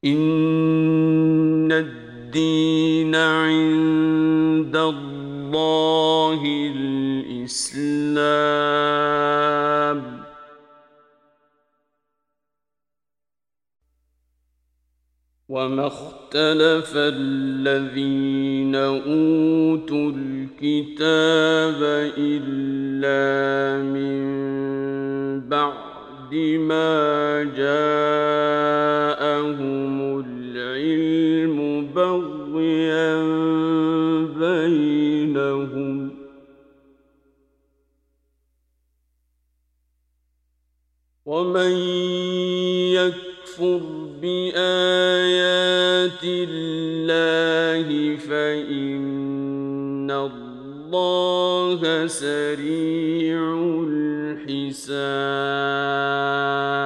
إن الدين عند الله الإسلام. وما اختلف الذين أوتوا الكتاب إلا من بعد ما جاءهم العلم بغيا بينهم. ومن يكفر بآيات الله فإن الله سريع الحساب.